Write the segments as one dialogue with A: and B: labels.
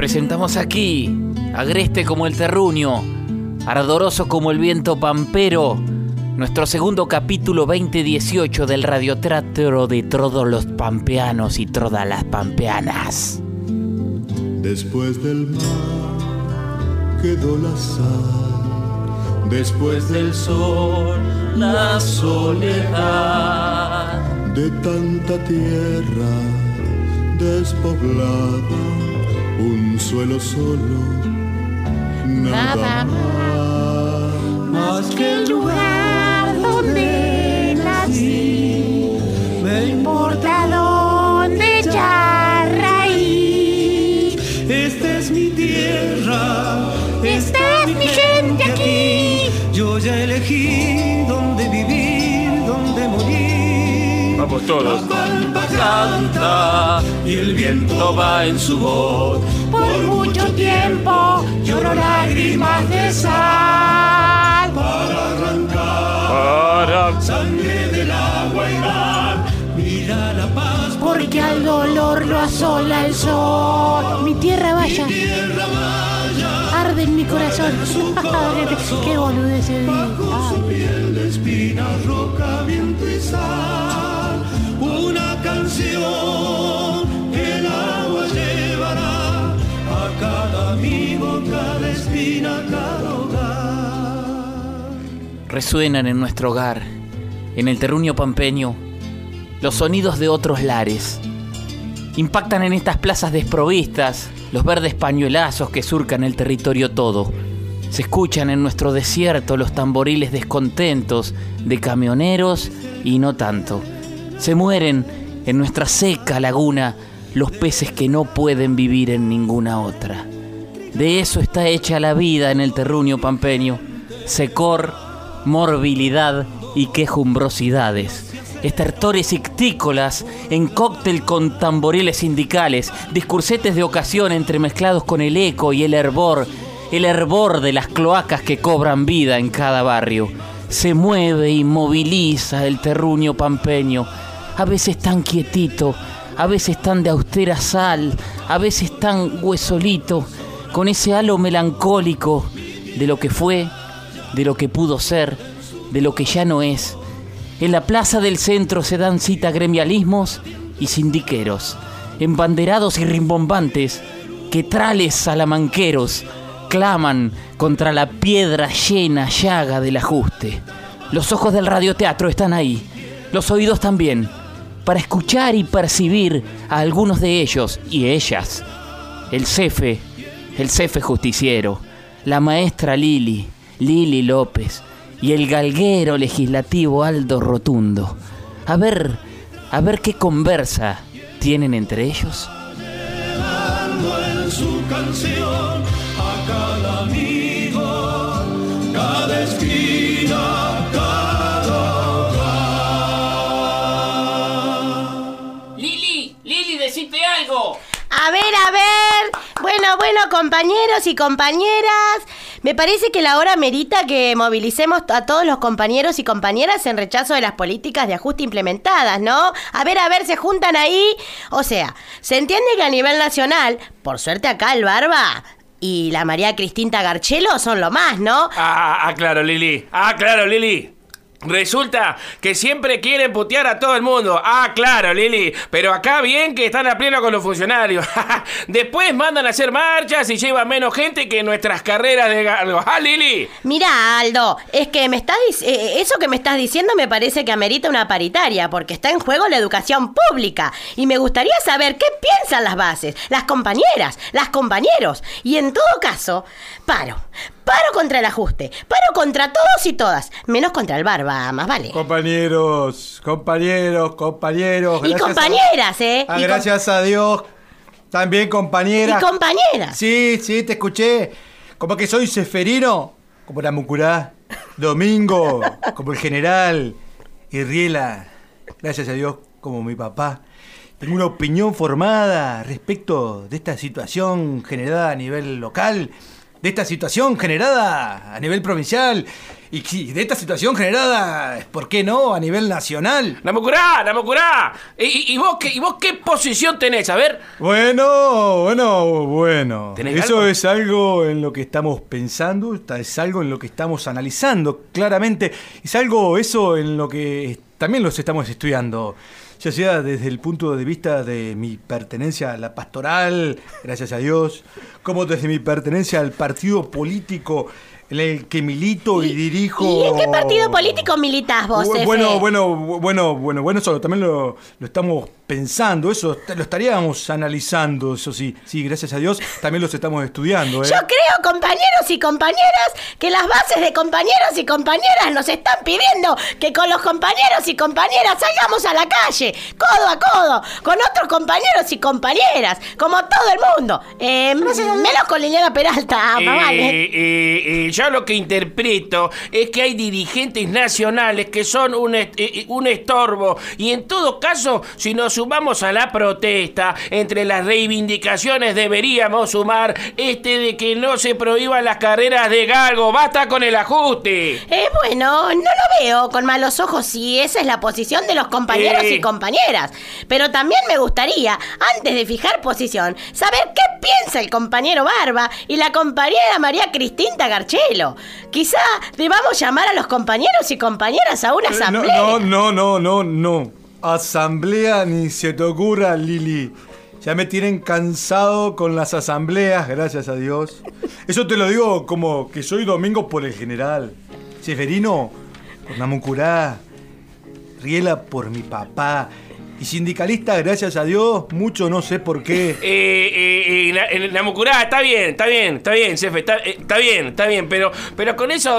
A: presentamos aquí, agreste como el terruño, ardoroso como el viento pampero, nuestro segundo capítulo 2018 del radioteatro de todos los pampeanos y todas las pampeanas.
B: Después del mar quedó la sal, después del sol la soledad de tanta tierra despoblada, un suelo solo, nada más que el lugar donde nací. Me importa dónde ya raíz. Esta es mi tierra, esta es mi gente aquí. Yo ya elegí dónde vivir, dónde morir.
A: Vamos todos.
B: La palma canta y el viento va en su voz. Por mucho tiempo lloro lágrimas de sal para arrancar sangre del agua y mar. Mira la paz
C: porque al dolor lo asola el sol. Mi tierra vaya, arde en mi corazón. Qué boludez se
B: bajo su piel de espinas, roca, viento y sal. Una canción que el agua llevará a cada amigo, cada espina, cada hogar.
A: Resuenan en nuestro hogar, en el terruño pampeño, los sonidos de otros lares. Impactan en estas plazas desprovistas los verdes pañuelazos que surcan el territorio todo. Se escuchan en nuestro desierto los tamboriles descontentos de camioneros y no tanto. Se mueren en nuestra seca laguna los peces que no pueden vivir en ninguna otra. De eso está hecha la vida en el terruño pampeño: secor, morbilidad y quejumbrosidades. Estertores ictícolas en cóctel con tamboriles sindicales, discursetes de ocasión entremezclados con el eco y el hervor de las cloacas que cobran vida en cada barrio. Se mueve y moviliza el terruño pampeño, a veces tan quietito, a veces tan de austera sal, a veces tan huesolito, con ese halo melancólico de lo que fue, de lo que pudo ser, de lo que ya no es. En la plaza del centro se dan cita gremialismos y sindiqueros, embanderados y rimbombantes, quetrales salamanqueros, claman contra la piedra llena llaga del ajuste. Los ojos del radioteatro están ahí, los oídos también, para escuchar y percibir a algunos de ellos y ellas. El cefe justiciero, la maestra Lili López y el galguero legislativo Aldo Rotundo. A ver qué conversa tienen entre ellos.
B: Llevando en su canción a cada amigo, cada esquina, cada hogar.
A: Lili, decite algo.
C: A ver. Bueno, compañeros y compañeras, me parece que la hora merita que movilicemos a todos los compañeros y compañeras en rechazo de las políticas de ajuste implementadas, ¿no? A ver, se juntan ahí. O sea, se entiende que a nivel nacional, por suerte acá el Barba y la María Cristina Garchelo son lo más, ¿no?
D: Claro, Lili. Resulta que siempre quieren putear a todo el mundo. Claro, Lili. Pero acá bien que están a pleno con los funcionarios. Después mandan a hacer marchas y llevan menos gente que nuestras carreras de galgo. Lili.
C: Mira, Aldo, es que eso que me estás diciendo me parece que amerita una paritaria, porque está en juego la educación pública. Y me gustaría saber qué piensan las bases, las compañeras, los compañeros. Y en todo caso, paro contra el ajuste, paro contra todos y todas, menos contra el Barba, más vale.
E: Compañeros.
C: Y compañeras,
E: Gracias a Dios. También compañeras.
C: Y compañeras.
E: Sí, te escuché. Como que soy ceferino, como la Mucurá. Domingo, como el general. Y Riela, gracias a Dios, como mi papá. Tengo una opinión formada respecto de esta situación generada a nivel local, de esta situación generada a nivel provincial y de esta situación generada, ¿por qué no?, a nivel nacional.
D: Namucurá. ¿Y vos qué posición tenés? A ver.
E: Bueno. Eso
D: algo?
E: es algo en lo que estamos pensando, es algo en lo que estamos analizando, claramente. Es algo eso en lo que también los estamos estudiando. Ya sea desde el punto de vista de mi pertenencia a la pastoral, gracias a Dios, como desde mi pertenencia al partido político en el que milito y dirijo.
C: ¿Y en qué partido político militás vos, Efe?
E: Bueno, eso también lo estamos pensando, eso lo estaríamos analizando, eso sí, gracias a Dios, también los estamos estudiando, ¿eh?
C: Yo creo, compañeros y compañeras, que las bases de compañeros y compañeras nos están pidiendo que con los compañeros y compañeras salgamos a la calle, codo a codo, con otros compañeros y compañeras, como todo el mundo. Menos con Liliana Peralta, vale.
D: Yo lo que interpreto es que hay dirigentes nacionales que son un estorbo, y en todo caso, si nos sumamos a la protesta, entre las reivindicaciones deberíamos sumar de que no se prohíban las carreras de galgo. ¡Basta con el ajuste!
C: Bueno, no lo veo con malos ojos si esa es la posición de los compañeros y compañeras. Pero también me gustaría, antes de fijar posición, saber qué piensa el compañero Barba y la compañera María Cristina Garchelo. Quizá debamos llamar a los compañeros y compañeras a una asamblea.
E: No. Asamblea ni se te ocurra, Lili. Ya me tienen cansado con las asambleas, gracias a Dios. Eso te lo digo como que soy Domingo por el general, Seferino por Namucurá, Riela por mi papá, y sindicalista, gracias a Dios, mucho no sé por qué.
D: Namucurá, está bien, jefe, está bien, pero con eso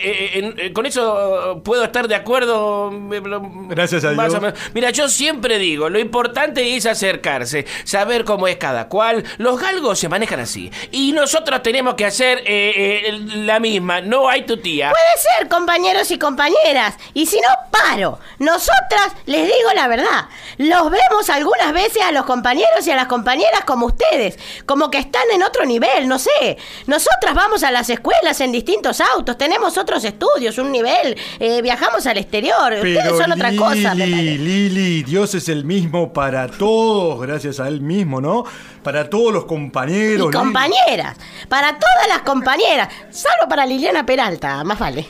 D: con eso puedo estar de acuerdo.
E: Gracias a
D: más
E: Dios.
D: o menos. Mira, yo siempre digo, lo importante es acercarse, saber cómo es cada cual. Los galgos se manejan así, y nosotros tenemos que hacer la misma. No hay tu tía.
C: Puede ser, compañeros y compañeras, y si no, paro. Nosotras les digo la verdad. Los vemos algunas veces a los compañeros y a las compañeras como ustedes, como que están en otro nivel, no sé. Nosotras vamos a las escuelas en distintos autos, tenemos otros estudios, un nivel, viajamos al exterior.
E: Pero
C: ustedes son otra cosa, me parece.
E: Lili, Dios es el mismo para todos, gracias a Él mismo, ¿no? Para todos los compañeros.
C: Y compañeras, para todas las compañeras, salvo para Liliana Peralta, más vale.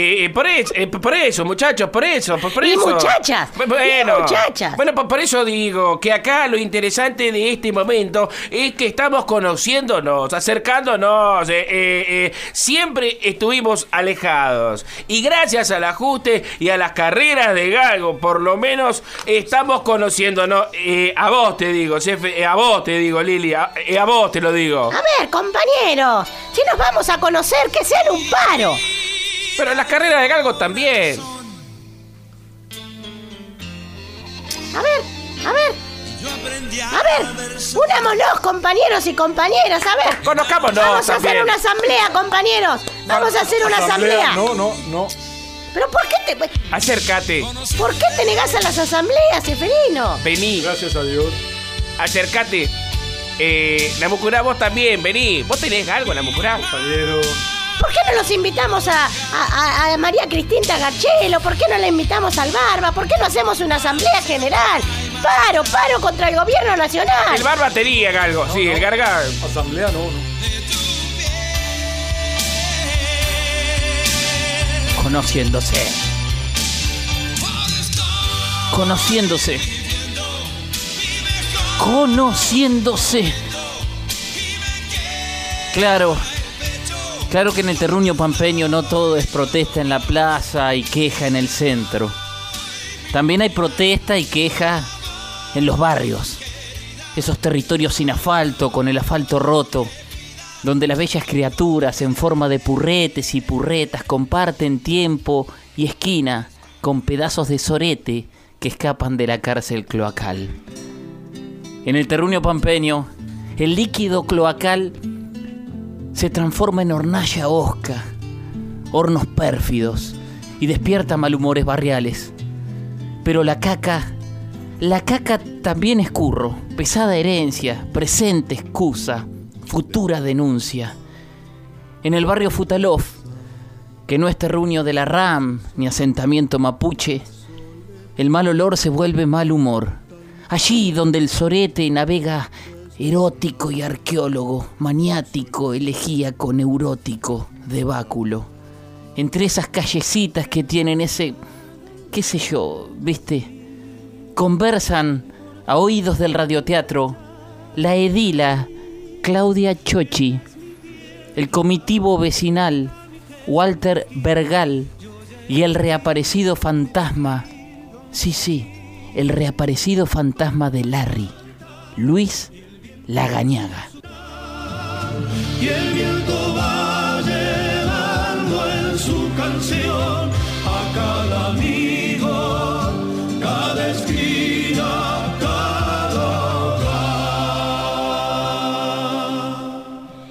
D: Por eso, muchachos, por eso.
C: Y muchachas,
D: Bueno, por eso digo que acá lo interesante de este momento es que estamos conociéndonos, acercándonos. Siempre estuvimos alejados, y gracias al ajuste y a las carreras de galgo, por lo menos estamos conociéndonos. A vos te digo, jefe, a vos te digo, Lili, a vos te lo digo.
C: A ver, compañeros, si nos vamos a conocer, que sea en un paro.
D: Pero las carreras de galgo también.
C: A ver, unámonos, compañeros y compañeras, a ver.
D: Conozcámonos.
C: Vamos a
D: también.
C: hacer una asamblea, compañeros. Vamos a hacer una asamblea.
E: No.
C: Pero
D: Acércate.
C: ¿por qué te negás a las asambleas, Seferino?
D: Vení.
E: Gracias a Dios.
D: Acércate. Namucurá, vos también, vení. ¿Vos tenés algo, Namucurá?
E: Compañero.
C: ¿Por qué no los invitamos a María Cristina Garchelo? ¿Por qué no la invitamos al Barba? ¿Por qué no hacemos una asamblea general? Paro contra el gobierno nacional.
D: El Barba tenía algo, sí, el Garga.
E: Asamblea no.
A: Conociéndose. Claro que en el terruño pampeño no todo es protesta en la plaza y queja en el centro. También hay protesta y queja en los barrios. Esos territorios sin asfalto, con el asfalto roto, donde las bellas criaturas en forma de purretes y purretas comparten tiempo y esquina con pedazos de sorete que escapan de la cárcel cloacal. En el terruño pampeño, el líquido cloacal se transforma en hornalla hosca, hornos pérfidos, y despierta malhumores barriales. Pero la caca también es curro, pesada herencia, presente excusa, futura denuncia. en el barrio Futalov, que no es terruño de la RAM ni asentamiento mapuche, el mal olor se vuelve mal humor. Allí donde el sorete navega erótico y arqueólogo, maniático, elegíaco, neurótico, de báculo. Entre esas callecitas que tienen ese, qué sé yo, ¿viste? Conversan a oídos del radioteatro la edila Claudia Chochi, el comitivo vecinal Walter Bergal y el reaparecido fantasma, sí, el reaparecido fantasma de Larry, Luis Lagañaga.
B: Y el viento va llevando en su canción a cada amigo, cada esquina, cada hogar.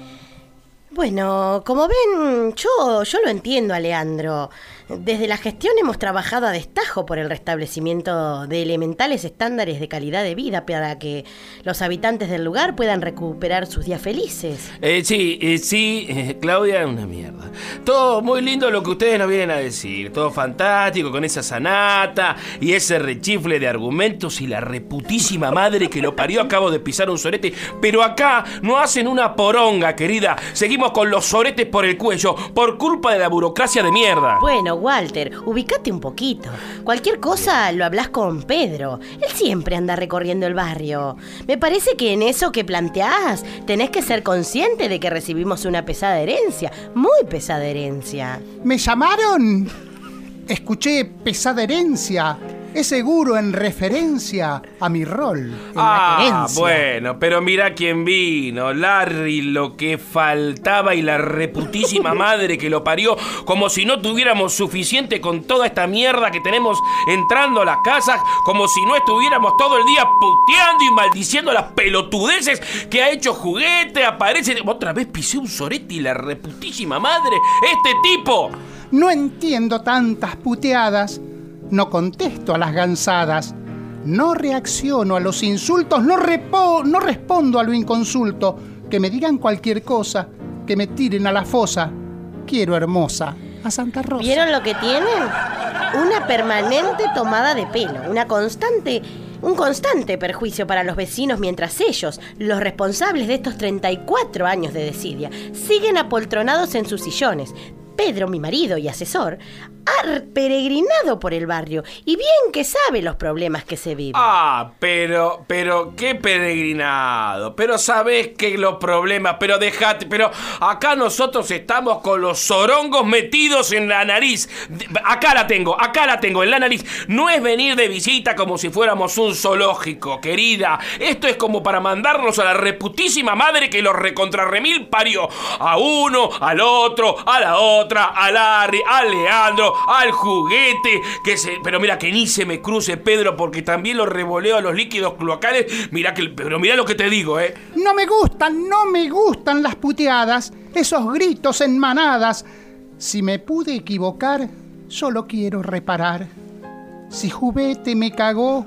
C: Bueno, como ven, yo lo entiendo a Leandro. Desde la gestión hemos trabajado a destajo por el restablecimiento de elementales estándares de calidad de vida para que los habitantes del lugar puedan recuperar sus días felices.
D: Sí, Claudia, es una mierda. Todo muy lindo lo que ustedes nos vienen a decir. Todo fantástico, con esa sanata y ese rechifle de argumentos y la reputísima madre que lo parió. Acabo de pisar un sorete, pero acá no hacen una poronga, querida. Seguimos con los soretes por el cuello por culpa de la burocracia de mierda.
C: Bueno, Walter, ubicate un poquito. Cualquier cosa lo hablas con Pedro. Él siempre anda recorriendo el barrio. Me parece que en eso que planteás tenés que ser consciente de que recibimos una pesada herencia. Muy pesada herencia.
F: ¿Me llamaron? Escuché pesada herencia. Es seguro en referencia a mi rol en la querencia.
D: Bueno, pero mira quién vino. Larry, lo que faltaba y la reputísima madre que lo parió. Como si no tuviéramos suficiente con toda esta mierda que tenemos entrando a las casas. Como si no estuviéramos todo el día puteando y maldiciendo las pelotudeces que ha hecho Juguete. Aparece... Otra vez pisé un sorete y la reputísima madre. ¡Este tipo!
F: No entiendo tantas puteadas. No contesto a las gansadas, no reacciono a los insultos, no respondo a lo inconsulto. Que me digan cualquier cosa, que me tiren a la fosa. Quiero hermosa a Santa Rosa.
C: ¿Vieron lo que tienen? Una permanente tomada de pelo, un constante perjuicio para los vecinos mientras ellos, los responsables de estos 34 años de desidia, siguen apoltronados en sus sillones. Pedro, mi marido y asesor, ha peregrinado por el barrio y bien que sabe los problemas que se viven.
D: Pero qué peregrinado. Pero sabés que los problemas, pero dejate, pero acá nosotros estamos con los zorongos metidos en la nariz. Acá la tengo, en la nariz. No es venir de visita como si fuéramos un zoológico, querida. Esto es como para mandarnos a la reputísima madre que los recontrarremil parió. A uno, al otro, a la otra, a Larry, a Leandro, al Juguete, pero mira que ni se me cruce Pedro porque también lo revoleo a los líquidos cloacales. Pero mira lo que te digo,
F: No me gustan las puteadas, esos gritos en manadas. Si me pude equivocar, solo quiero reparar. Si Juguete me cagó,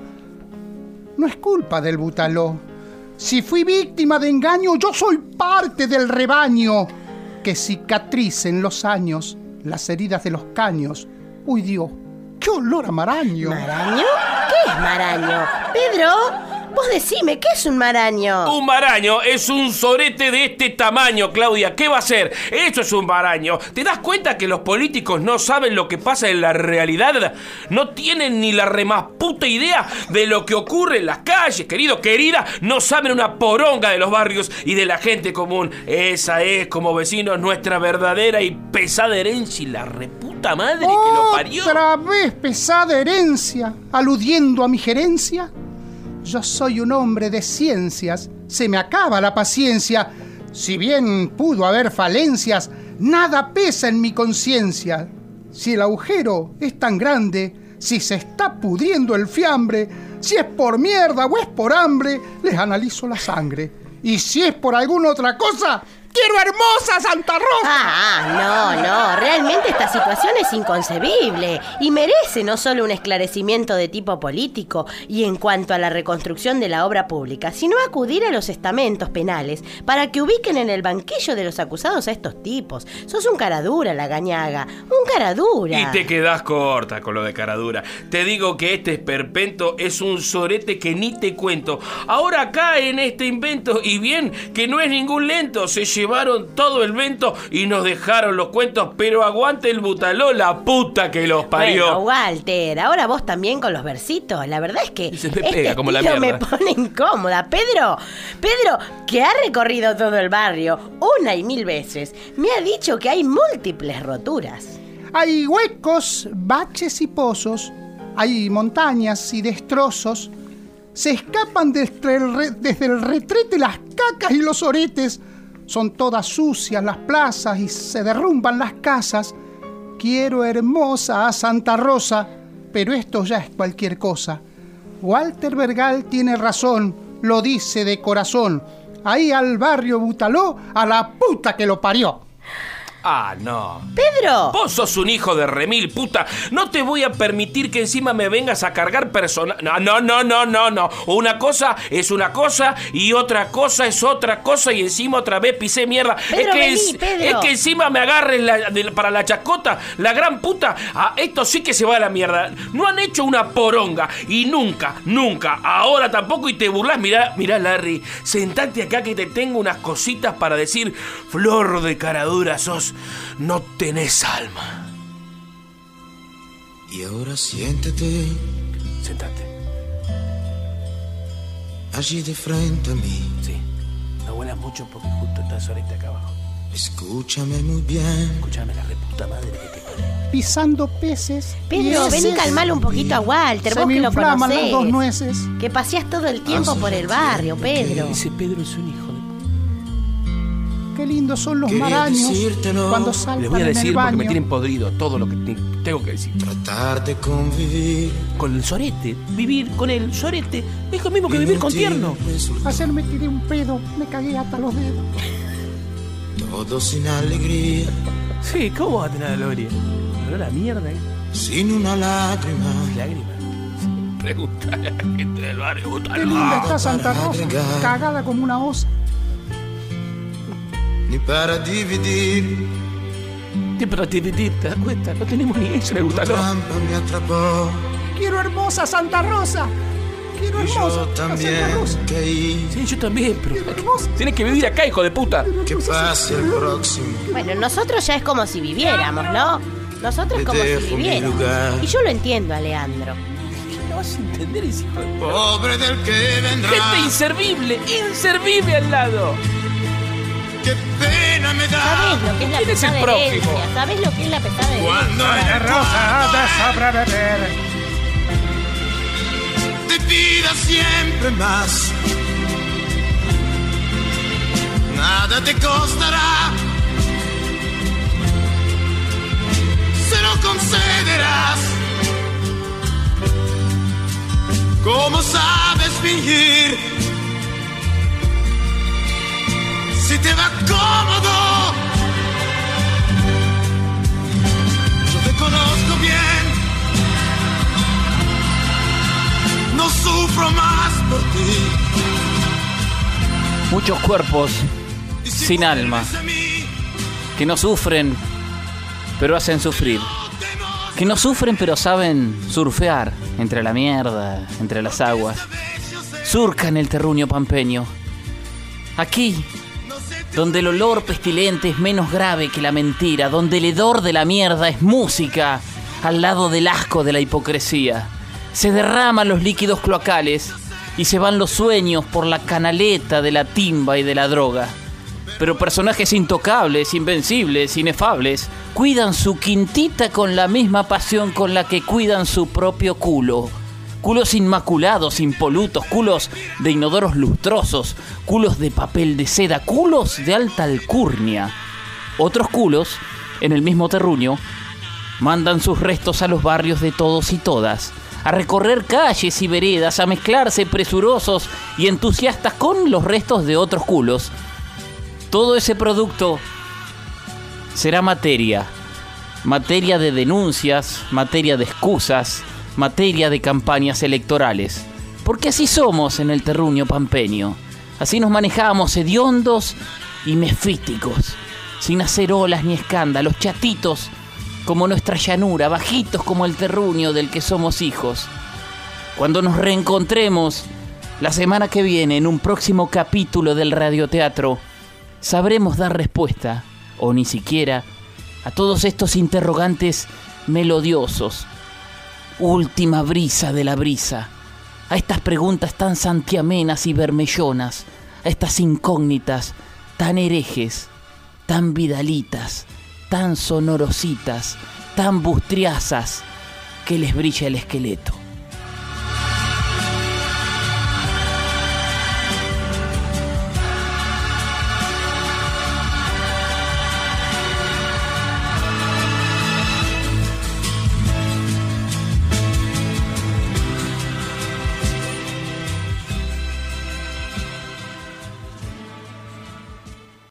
F: no es culpa del butaló. Si fui víctima de engaño, yo soy parte del rebaño. Que cicatricen los años las heridas de los caños. ¡Uy, Dios! ¡Qué olor a maraño!
C: ¿Maraño? ¿Qué es maraño? Pedro, vos decime, ¿qué es un maraño?
D: Un maraño es un sorete de este tamaño, Claudia. ¿Qué va a ser? Eso es un maraño. ¿Te das cuenta que los políticos no saben lo que pasa en la realidad? No tienen ni la remás puta idea de lo que ocurre en las calles, querida. No saben una poronga de los barrios y de la gente común. Esa es, como vecinos, nuestra verdadera y pesada herencia y la reputa madre que lo parió.
F: ¿Otra vez pesada herencia? ¿Aludiendo a mi gerencia? Yo soy un hombre de ciencias, se me acaba la paciencia. Si bien pudo haber falencias, nada pesa en mi conciencia. Si el agujero es tan grande, si se está pudriendo el fiambre, si es por mierda o es por hambre, les analizo la sangre. Y si es por alguna otra cosa, ¡Quiero hermosa Santa Rosa!
C: No, realmente esta situación es inconcebible y merece no solo un esclarecimiento de tipo político y en cuanto a la reconstrucción de la obra pública, sino acudir a los estamentos penales para que ubiquen en el banquillo de los acusados a estos tipos. Sos un caradura, Lagañaga, un caradura.
D: Y te quedás corta con lo de caradura. Te digo que este esperpento es un sorete que ni te cuento. Ahora cae en este invento y bien que no es ningún lento, se llevaron todo el vento y nos dejaron los cuentos, pero aguante el Butaló, la puta que los parió.
C: Bueno, Walter, ahora vos también con los versitos. La verdad es que
D: se me pega como la
C: estilo
D: mierda.
C: me pone incómoda. Pedro, que ha recorrido todo el barrio una y mil veces, me ha dicho que hay múltiples roturas.
F: Hay huecos, baches y pozos, hay montañas y destrozos. Se escapan desde el retrete las cacas y los oretes. Son todas sucias las plazas y se derrumban las casas. Quiero hermosa a Santa Rosa, pero esto ya es cualquier cosa. Walter Bergal tiene razón, lo dice de corazón. Ahí al barrio Butaló, a la puta que lo parió.
D: Ah, no.
C: ¡Pedro!
D: Vos sos un hijo de remil, puta. No te voy a permitir que encima me vengas a cargar personal. No. Una cosa es una cosa y otra cosa es otra cosa y encima otra vez pisé mierda.
C: Pedro,
D: es
C: Pedro.
D: que encima me agarres para la chacota, la gran puta. Ah, esto sí que se va a la mierda. No han hecho una poronga y nunca, ahora tampoco y te burlás. Mirá, Larry, sentate acá que te tengo unas cositas para decir. Flor de caradura sos. No tenés alma.
G: Y ahora siéntate.
D: Sentate.
G: Allí de frente a mí.
D: Sí. No vuelas mucho porque justo estás ahorita acá abajo.
G: Escúchame muy bien.
D: Escúchame la reputa madre que te parió.
F: Pisando peces.
C: Pedro, ven y calmalo un poquito a Walter,
F: Se
C: vos
F: me
C: que lo
F: inflaman las dos
C: conocés.
F: nueces.
C: Que paseás todo el tiempo por el barrio, Pedro.
D: Ese Pedro es un hijo de...
F: Qué lindos son los
G: Quería
F: maraños
G: decírtelo.
F: cuando saltan
D: Les voy a
F: en el
D: decir porque
F: baño.
D: me tienen podrido todo lo que tengo que decir.
G: Tratar de convivir.
D: Con el sorete, vivir con el sorete es lo mismo que vivir con tierno.
F: Ayer me tiré un pedo, me cagué hasta los dedos.
G: Todo sin alegría.
D: Sí, ¿cómo vas a tener gloria? Pero la mierda,
G: Sin una lágrima.
D: lágrimas. Pregunta a la gente del barrio.
F: Qué linda está Santa
G: para
F: Rosa,
G: agregar.
F: cagada como una osa.
G: Ni para dividir.
D: ¿Te das cuenta? No tenemos ni eso en el
G: Tu
D: Butaló.
G: trampa me atrapó.
F: Quiero hermosa Santa Rosa. Quiero
G: Y
F: hermosa
G: yo
F: Santa
G: también
F: Rosa.
G: caí.
D: Sí, yo también, pero
F: hermoso.
D: tienes que vivir acá, hijo de puta.
G: Que pase el próximo.
C: Bueno, nosotros ya es como si viviéramos, ¿no? Nosotros
G: Te
C: como si
G: dejo mi
C: viviéramos.
G: lugar.
C: Y yo lo entiendo, Leandro.
D: No vas a entender ese hijo de puta.
G: Pobre del que vendrá.
D: Gente inservible al lado.
G: Qué pena me da.
C: ¿Sabés lo que es la
D: ¿Quién es el
C: pesada
D: próximo?
C: herencia? ¿Sabés lo que es la pesada herencia?
G: Cuando
F: Santa Rosa ha de sobrebeber.
G: te pida siempre más, nada te costará. Se lo concederás. ¿Cómo sabes fingir? Si te va cómodo, yo te conozco bien. No sufro más por ti.
A: Muchos cuerpos
G: Y si
A: sin alma,
G: vuelves a mí,
A: que no sufren, pero hacen sufrir. Que no sufren, pero saben surfear entre la mierda, entre las aguas. Surcan el terruño pampeño. Aquí, donde el olor pestilente es menos grave que la mentira, donde el hedor de la mierda es música al lado del asco de la hipocresía. Se derraman los líquidos cloacales y se van los sueños por la canaleta de la timba y de la droga. Pero personajes intocables, invencibles, inefables, cuidan su quintita con la misma pasión con la que cuidan su propio culo. Culos inmaculados, impolutos, culos de inodoros lustrosos, culos de papel de seda, culos de alta alcurnia. Otros culos, en el mismo terruño, mandan sus restos a los barrios de todos y todas, a recorrer calles y veredas, a mezclarse presurosos y entusiastas con los restos de otros culos, Todo ese producto será materia de denuncias, materia de excusas, materia de campañas electorales. Porque así somos en el terruño pampeño. Así nos manejamos, hediondos y mefísticos, sin hacer olas ni escándalos, chatitos como nuestra llanura, bajitos como el terruño del que somos hijos. Cuando nos reencontremos la semana que viene en un próximo capítulo del radioteatro, sabremos dar respuesta, o ni siquiera, a todos estos interrogantes melodiosos. Última brisa de la brisa. A estas preguntas tan santiamenas y bermellonas, a estas incógnitas tan herejes, tan vidalitas, tan sonorositas, tan bustriazas, que les brilla el esqueleto.